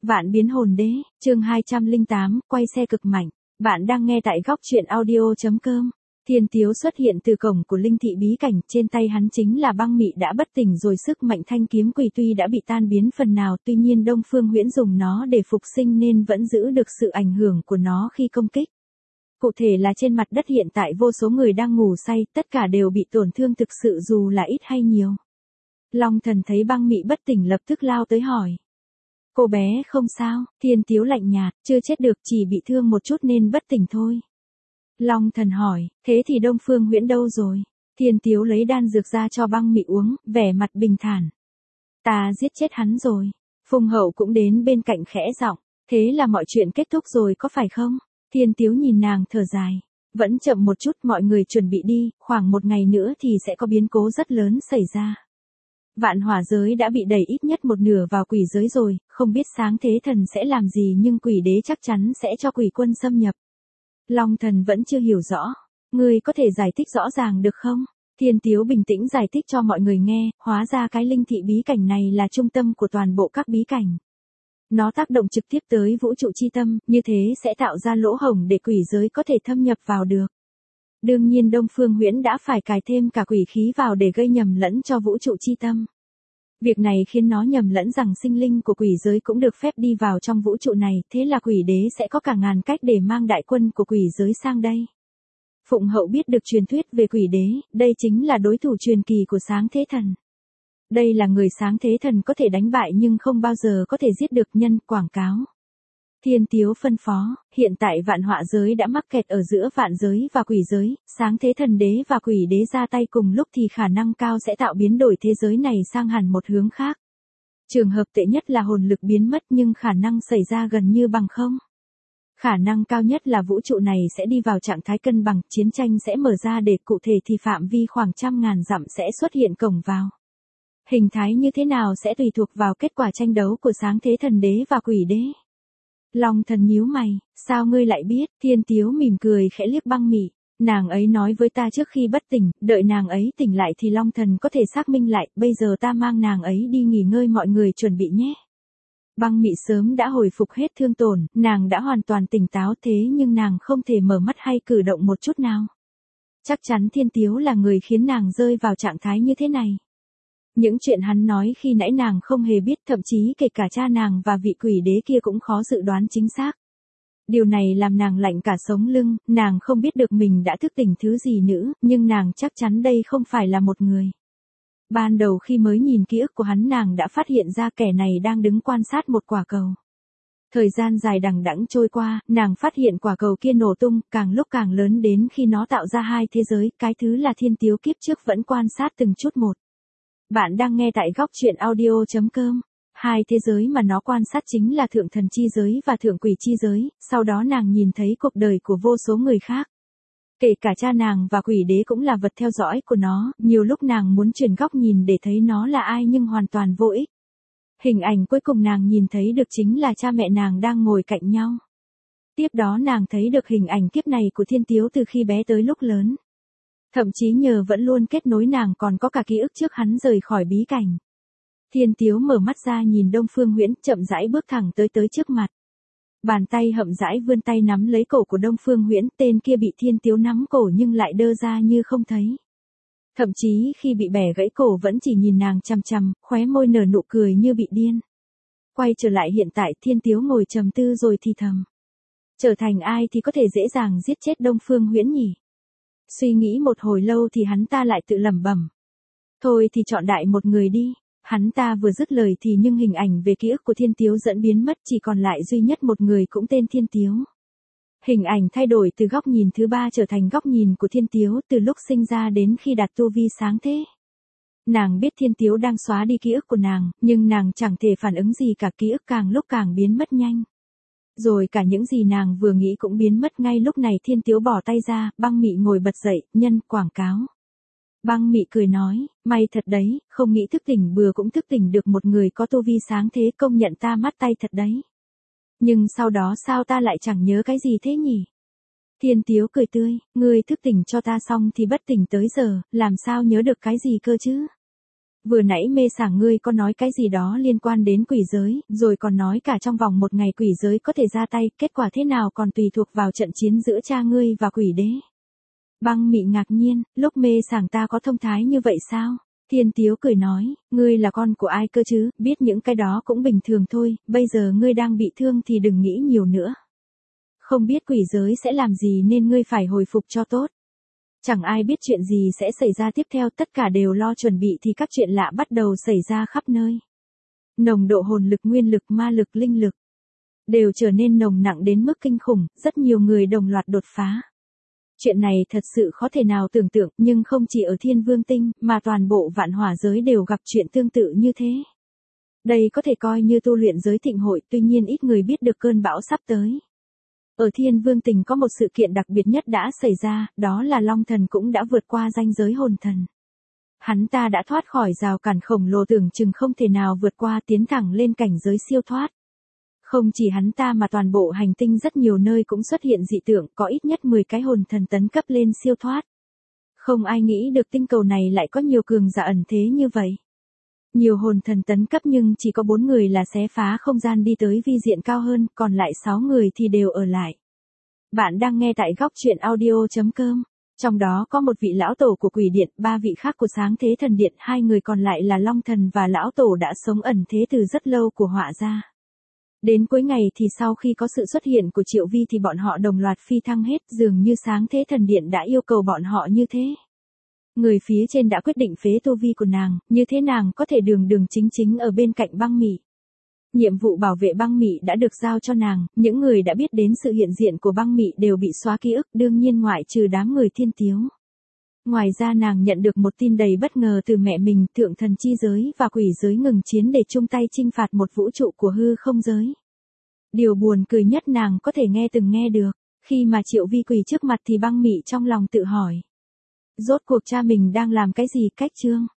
Vạn biến hồn đế, chương 208, quay xe cực mạnh. Bạn đang nghe tại góc truyện audio.com. Thiên Tiếu xuất hiện từ cổng của linh thị bí cảnh, trên tay hắn chính là băng mị đã bất tỉnh rồi, sức mạnh thanh kiếm quỷ tuy đã bị tan biến phần nào, tuy nhiên Đông Phương Huyễn dùng nó để phục sinh nên vẫn giữ được sự ảnh hưởng của nó khi công kích. Cụ thể là trên mặt đất hiện tại vô số người đang ngủ say, tất cả đều bị tổn thương thực sự dù là ít hay nhiều. Long Thần thấy băng mị bất tỉnh lập tức lao tới hỏi. Cô bé không sao, Thiên Tiếu lạnh nhạt, chưa chết được, chỉ bị thương một chút nên bất tỉnh thôi. Long Thần hỏi, thế thì Đông Phương Huyễn đâu rồi? Thiên Tiếu lấy đan dược ra cho băng mị uống, vẻ mặt bình thản. Ta giết chết hắn rồi. Phùng Hậu cũng đến bên cạnh khẽ giọng, thế là mọi chuyện kết thúc rồi có phải không? Thiên Tiếu nhìn nàng thở dài. Vẫn chậm một chút, mọi người chuẩn bị đi, khoảng một ngày nữa thì sẽ có biến cố rất lớn xảy ra. Vạn hỏa giới đã bị đẩy ít nhất một nửa vào quỷ giới rồi, không biết sáng thế thần sẽ làm gì nhưng quỷ đế chắc chắn sẽ cho quỷ quân xâm nhập. Long Thần vẫn chưa hiểu rõ. Ngươi có thể giải thích rõ ràng được không? Thiên Tiếu bình tĩnh giải thích cho mọi người nghe, hóa ra cái linh thị bí cảnh này là trung tâm của toàn bộ các bí cảnh. Nó tác động trực tiếp tới vũ trụ chi tâm, như thế sẽ tạo ra lỗ hổng để quỷ giới có thể thâm nhập vào được. Đương nhiên Đông Phương Huyễn đã phải cài thêm cả quỷ khí vào để gây nhầm lẫn cho vũ trụ chi tâm. Việc này khiến nó nhầm lẫn rằng sinh linh của quỷ giới cũng được phép đi vào trong vũ trụ này, thế là quỷ đế sẽ có cả ngàn cách để mang đại quân của quỷ giới sang đây. Phụng Hậu biết được truyền thuyết về quỷ đế, đây chính là đối thủ truyền kỳ của sáng thế thần. Đây là người sáng thế thần có thể đánh bại nhưng không bao giờ có thể giết được, nhân quảng cáo. Thiên Tiếu phân phó, hiện tại vạn họa giới đã mắc kẹt ở giữa vạn giới và quỷ giới, sáng thế thần đế và quỷ đế ra tay cùng lúc thì khả năng cao sẽ tạo biến đổi thế giới này sang hẳn một hướng khác. Trường hợp tệ nhất là hồn lực biến mất nhưng khả năng xảy ra gần như bằng không. Khả năng cao nhất là vũ trụ này sẽ đi vào trạng thái cân bằng, chiến tranh sẽ mở ra, để cụ thể thì phạm vi khoảng 100.000 dặm sẽ xuất hiện cổng vào. Hình thái như thế nào sẽ tùy thuộc vào kết quả tranh đấu của sáng thế thần đế và quỷ đế. Long Thần nhíu mày, sao ngươi lại biết? Thiên Tiếu mỉm cười khẽ liếc băng mị. Nàng ấy nói với ta trước khi bất tỉnh, đợi nàng ấy tỉnh lại thì Long Thần có thể xác minh lại, bây giờ ta mang nàng ấy đi nghỉ ngơi, mọi người chuẩn bị nhé. Băng mị sớm đã hồi phục hết thương tổn, nàng đã hoàn toàn tỉnh táo, thế nhưng nàng không thể mở mắt hay cử động một chút nào. Chắc chắn Thiên Tiếu là người khiến nàng rơi vào trạng thái như thế này. Những chuyện hắn nói khi nãy nàng không hề biết, thậm chí kể cả cha nàng và vị quỷ đế kia cũng khó dự đoán chính xác. Điều này làm nàng lạnh cả sống lưng, nàng không biết được mình đã thức tỉnh thứ gì nữa, nhưng nàng chắc chắn đây không phải là một người. Ban đầu khi mới nhìn ký ức của hắn, nàng đã phát hiện ra kẻ này đang đứng quan sát một quả cầu. Thời gian dài đằng đẵng trôi qua, nàng phát hiện quả cầu kia nổ tung, càng lúc càng lớn đến khi nó tạo ra hai thế giới, cái thứ là Thiên Tiếu kiếp trước vẫn quan sát từng chút một. Bạn đang nghe tại góc truyện audio.com. Hai thế giới mà nó quan sát chính là thượng thần chi giới và thượng quỷ chi giới, sau đó nàng nhìn thấy cuộc đời của vô số người khác. Kể cả cha nàng và quỷ đế cũng là vật theo dõi của nó, nhiều lúc nàng muốn chuyển góc nhìn để thấy nó là ai nhưng hoàn toàn vô ích. Hình ảnh cuối cùng nàng nhìn thấy được chính là cha mẹ nàng đang ngồi cạnh nhau. Tiếp đó nàng thấy được hình ảnh kiếp này của Thiên Tiếu từ khi bé tới lúc lớn. Thậm chí nhờ vẫn luôn kết nối, nàng còn có cả ký ức trước hắn rời khỏi bí cảnh. Thiên Tiếu mở mắt ra nhìn Đông Phương Huyễn, chậm rãi bước thẳng tới trước mặt. Bàn tay hậm rãi vươn tay nắm lấy cổ của Đông Phương Huyễn, tên kia bị Thiên Tiếu nắm cổ nhưng lại đơ ra như không thấy. Thậm chí khi bị bẻ gãy cổ vẫn chỉ nhìn nàng chằm chằm, khóe môi nở nụ cười như bị điên. Quay trở lại hiện tại, Thiên Tiếu ngồi trầm tư rồi thì thầm. Trở thành ai thì có thể dễ dàng giết chết Đông Phương Huyễn nhỉ? Suy nghĩ một hồi lâu thì hắn ta lại tự lẩm bẩm. Thôi thì chọn đại một người đi. Hắn ta vừa dứt lời thì nhưng hình ảnh về ký ức của Thiên Tiếu dẫn biến mất, chỉ còn lại duy nhất một người cũng tên Thiên Tiếu. Hình ảnh thay đổi từ góc nhìn thứ ba trở thành góc nhìn của Thiên Tiếu từ lúc sinh ra đến khi đạt tu vi sáng thế. Nàng biết Thiên Tiếu đang xóa đi ký ức của nàng, nhưng nàng chẳng thể phản ứng gì cả, ký ức càng lúc càng biến mất nhanh. Rồi cả những gì nàng vừa nghĩ cũng biến mất ngay lúc này. Thiên Tiếu bỏ tay ra, băng mị ngồi bật dậy, nhân quảng cáo. Băng mị cười nói, may thật đấy, không nghĩ thức tỉnh bừa cũng thức tỉnh được một người có tu vi sáng thế, công nhận ta mắt tay thật đấy. Nhưng sau đó sao ta lại chẳng nhớ cái gì thế nhỉ? Thiên Tiếu cười tươi, ngươi thức tỉnh cho ta xong thì bất tỉnh tới giờ, làm sao nhớ được cái gì cơ chứ? Vừa nãy mê sảng ngươi có nói cái gì đó liên quan đến quỷ giới, rồi còn nói cả trong vòng một ngày quỷ giới có thể ra tay, kết quả thế nào còn tùy thuộc vào trận chiến giữa cha ngươi và quỷ đế. Băng Mị ngạc nhiên, lúc mê sảng ta có thông thái như vậy sao? Thiên Tiếu cười nói, ngươi là con của ai cơ chứ, biết những cái đó cũng bình thường thôi, bây giờ ngươi đang bị thương thì đừng nghĩ nhiều nữa. Không biết quỷ giới sẽ làm gì nên ngươi phải hồi phục cho tốt. Chẳng ai biết chuyện gì sẽ xảy ra tiếp theo, tất cả đều lo chuẩn bị thì các chuyện lạ bắt đầu xảy ra khắp nơi. Nồng độ hồn lực, nguyên lực, ma lực, linh lực đều trở nên nồng nặng đến mức kinh khủng, rất nhiều người đồng loạt đột phá. Chuyện này thật sự khó thể nào tưởng tượng, nhưng không chỉ ở Thiên Vương Tinh, mà toàn bộ vạn hỏa giới đều gặp chuyện tương tự như thế. Đây có thể coi như tu luyện giới thịnh hội, tuy nhiên ít người biết được cơn bão sắp tới. Ở Thiên Vương Tinh có một sự kiện đặc biệt nhất đã xảy ra, đó là Long Thần cũng đã vượt qua ranh giới hồn thần. Hắn ta đã thoát khỏi rào cản khổng lồ tưởng chừng không thể nào vượt qua, tiến thẳng lên cảnh giới siêu thoát. Không chỉ hắn ta mà toàn bộ hành tinh rất nhiều nơi cũng xuất hiện dị tượng, có ít nhất 10 cái hồn thần tấn cấp lên siêu thoát. Không ai nghĩ được tinh cầu này lại có nhiều cường giả ẩn thế như vậy. Nhiều hồn thần tấn cấp nhưng chỉ có 4 người là xé phá không gian đi tới vi diện cao hơn, còn lại 6 người thì đều ở lại. Bạn đang nghe tại góc truyện audio.com. Trong đó có một vị lão tổ của quỷ điện, 3 vị khác của sáng thế thần điện, 2 người còn lại là long thần và lão tổ đã sống ẩn thế từ rất lâu của họa gia. Đến cuối ngày thì sau khi có sự xuất hiện của Triệu Vi thì bọn họ đồng loạt phi thăng hết, dường như sáng thế thần điện đã yêu cầu bọn họ như thế. Người phía trên đã quyết định phế tu vi của nàng, như thế nàng có thể đường đường chính chính ở bên cạnh Băng Mị. Nhiệm vụ bảo vệ Băng Mị đã được giao cho nàng, những người đã biết đến sự hiện diện của Băng Mị đều bị xóa ký ức, đương nhiên ngoại trừ đám người Thiên Tiếu. Ngoài ra nàng nhận được một tin đầy bất ngờ từ mẹ mình, thượng thần chi giới và quỷ giới ngừng chiến để chung tay chinh phạt một vũ trụ của hư không giới. Điều buồn cười nhất nàng có thể từng nghe được, khi mà Triệu Vi quỳ trước mặt thì Băng Mị trong lòng tự hỏi. Rốt cuộc cha mình đang làm cái gì cách chương?